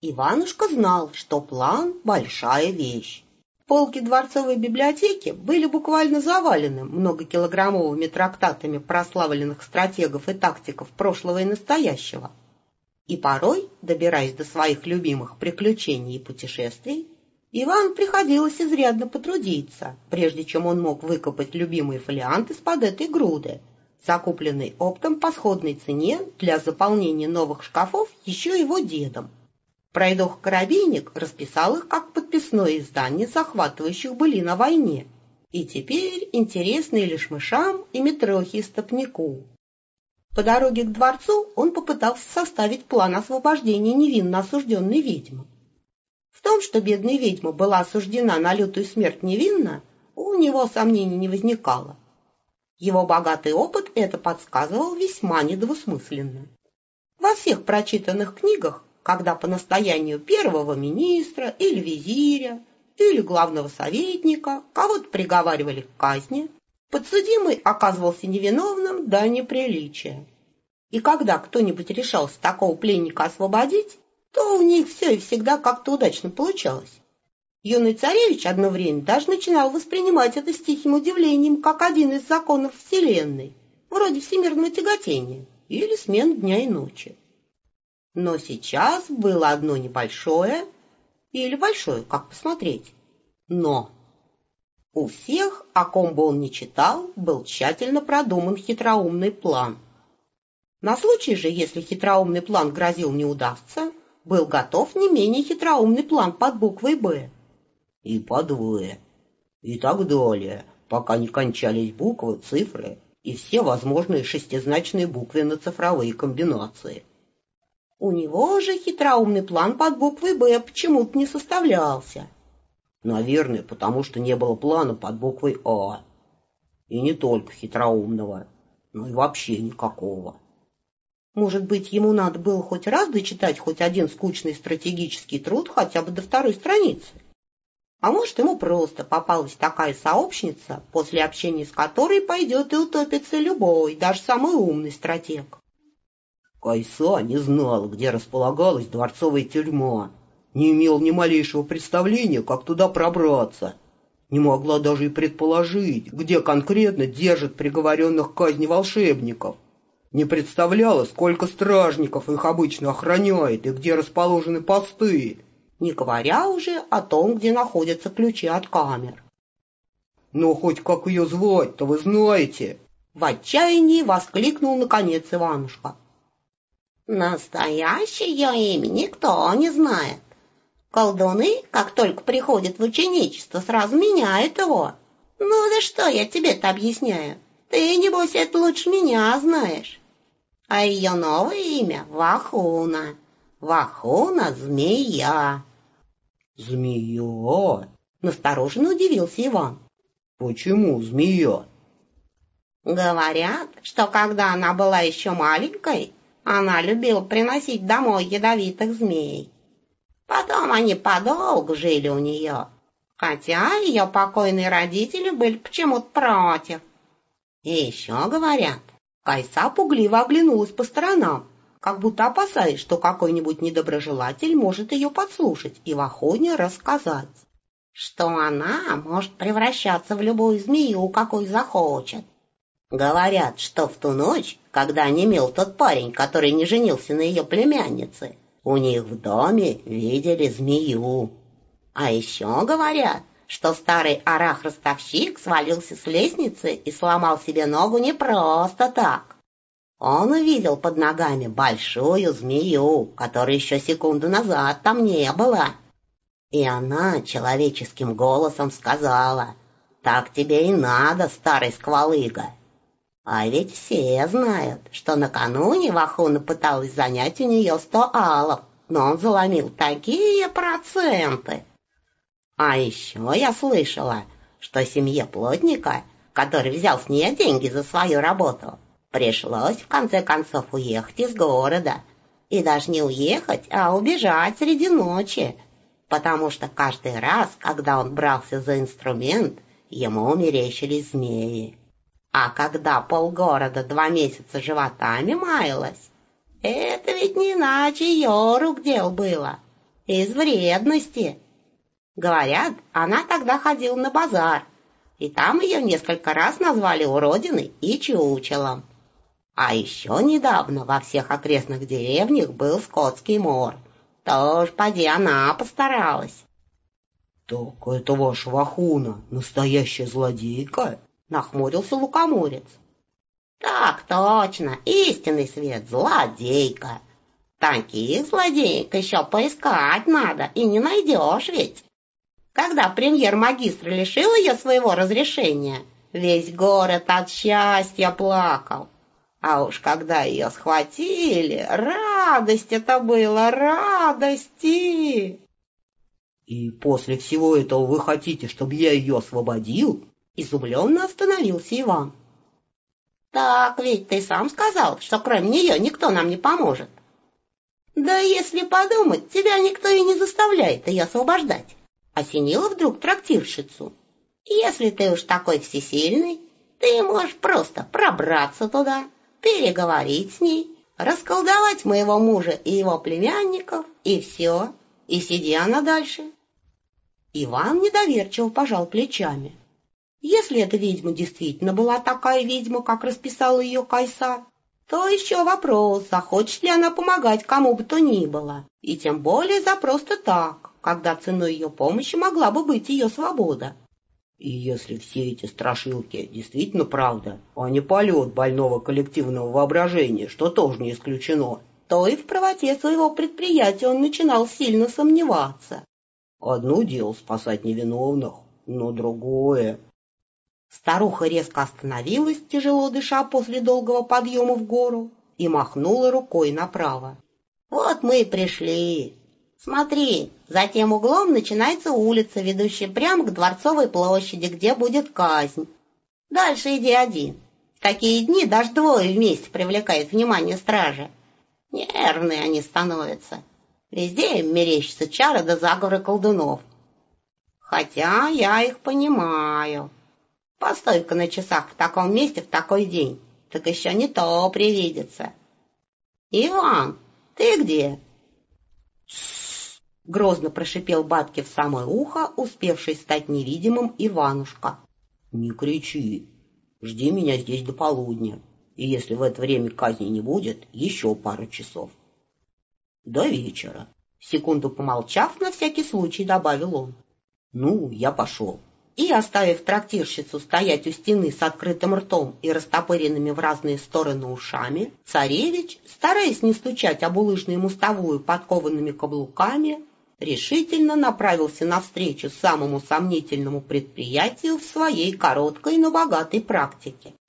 Иванушка знал, что план — большая вещь. Полки дворцовой библиотеки были буквально завалены многокилограммовыми трактатами прославленных стратегов и тактиков прошлого и настоящего. И порой, добираясь до своих любимых приключений и путешествий, Ивану приходилось изрядно потрудиться, прежде чем он мог выкопать любимый фолиант из-под этой груды, закупленный оптом по сходной цене для заполнения новых шкафов еще его дедом. Пройдоха-коробейник расписал их как подписное издание захватывающих былин о войне, и теперь интересные лишь мышам и Митрохе-истопнику. По дороге к дворцу он попытался составить план освобождения невинно осужденной ведьмы. В том, что бедная ведьма была осуждена на лютую смерть невинно, у него сомнений не возникало. Его богатый опыт это подсказывал весьма недвусмысленно. Во всех прочитанных книгах, когда по настоянию первого министра или визиря, или главного советника кого-то приговаривали к казни, подсудимый оказывался невиновным до неприличия. И когда кто-нибудь решался такого пленника освободить, то у них все и всегда как-то удачно получалось. Юный царевич одно время даже начинал воспринимать это с тихим удивлением как один из законов Вселенной, вроде всемирного тяготения или смен дня и ночи. Но сейчас было одно небольшое, или большое, как посмотреть, но. У всех, о ком бы он ни читал, был тщательно продуман хитроумный план. На случай же, если хитроумный план грозил не удастся, был готов не менее хитроумный план под буквой «Б». И под «В», и так далее, пока не кончались буквы, цифры и все возможные шестизначные буквенно-цифровые комбинации. У него же хитроумный план под буквой «Б» почему-то не составлялся. Наверное, потому что не было плана под буквой «А». И не только хитроумного, но и вообще никакого. Может быть, ему надо было хоть раз дочитать хоть один скучный стратегический труд хотя бы до второй страницы. А может, ему просто попалась такая сообщница, после общения с которой пойдет и утопится любой, даже самый умный стратег. Кайса не знал, где располагалась дворцовая тюрьма, не имел ни малейшего представления, как туда пробраться, не могла даже и предположить, где конкретно держат приговоренных к казни волшебников, не представляла, сколько стражников их обычно охраняет и где расположены посты, не говоря уже о том, где находятся ключи от камер. «Но хоть как ее звать-то вы знаете?» — в отчаянии воскликнул наконец Иванушка. Настоящее имя никто не знает. Колдуны, как только приходят в ученичество, сразу меняют его. Ну да что я тебе-то объясняю? Ты, небось, это лучше меня знаешь. А ее новое имя — Вахуна. Вахуна — змея. «Змея?» — настороженно удивился Иван. «Почему змея?» Говорят, что когда она была еще маленькой, она любила приносить домой ядовитых змей. Потом они подолгу жили у нее, хотя ее покойные родители были почему-то против. И еще говорят, Кайса пугливо оглянулась по сторонам, как будто опасаясь, что какой-нибудь недоброжелатель может ее подслушать и в охоте рассказать, что она может превращаться в любую змею, какой захочет. Говорят, что в ту ночь, когда онемел тот парень, который не женился на ее племяннице, у них в доме видели змею. А еще говорят, что старый орах-ростовщик свалился с лестницы и сломал себе ногу не просто так. Он увидел под ногами большую змею, которой еще секунду назад там не было. И она человеческим голосом сказала: «Так тебе и надо, старый сквалыга». А ведь все знают, что накануне Вахуна пыталась занять у нее 100 алов, но он заломил такие проценты. А еще я слышала, что семье плотника, который взял с нее деньги за свою работу, пришлось в конце концов уехать из города. И даже не уехать, а убежать среди ночи, потому что каждый раз, когда он брался за инструмент, ему мерещились змеи. А когда полгорода 2 месяца животами маялось, это ведь не иначе ее рук дел было. из вредности. Говорят, она тогда ходила на базар, и там ее несколько раз назвали уродиной и чучелом. А еще недавно во всех окрестных деревнях был скотский мор. Тоже поди она постаралась. — Так это ваша Вахуна, настоящая злодейка? — нахмурился лукоморец. — Так точно, истинный свет, злодейка. Таких злодеек еще поискать надо, и не найдешь ведь. Когда премьер-магистр лишил ее своего разрешения, весь город от счастья плакал. А уж когда ее схватили, радость это было, радости! — И после всего этого вы хотите, чтобы я ее освободил? Изумленно остановился Иван. — Так ведь ты сам сказал, что кроме нее никто нам не поможет. Да если подумать, тебя никто и не заставляет ее освобождать. Осенила вдруг трактирщицу. Если ты уж такой всесильный, ты можешь просто пробраться туда, переговорить с ней, расколдовать моего мужа и его племянников, и все, и сиди она дальше. Иван недоверчиво пожал плечами. Если эта ведьма действительно была такая ведьма, как расписала ее Кайсар, то еще вопрос, захочет ли она помогать кому бы то ни было, и тем более за просто так, когда ценой ее помощи могла бы быть ее свобода. И если все эти страшилки действительно правда, а не полет больного коллективного воображения, что тоже не исключено, то и в правоте своего предприятия он начинал сильно сомневаться. Одно дело спасать невиновных, но другое... Старуха резко остановилась, тяжело дыша после долгого подъема в гору, и махнула рукой направо. «Вот мы и пришли. Смотри, за тем углом начинается улица, ведущая прямо к Дворцовой площади, где будет казнь. Дальше иди один. В такие дни даже двое вместе привлекают внимание стражи. Нервные они становятся. Везде им мерещатся чары да заговоры колдунов. Хотя я их понимаю. Постой-ка на часах в таком месте в такой день, так еще не то привидится. Иван, ты где?» Грозно прошипел бабке в самое ухо, успевший стать невидимым Иванушка. «Не кричи. Жди меня здесь до полудня. И если в это время казни не будет, еще пару часов. До вечера». Секунду помолчав, на всякий случай добавил он. «Ну, я пошел». И, оставив трактирщицу стоять у стены с открытым ртом и растопыренными в разные стороны ушами, царевич, стараясь не стучать об улыжную мостовую подкованными каблуками, решительно направился навстречу самому сомнительному предприятию в своей короткой, но богатой практике.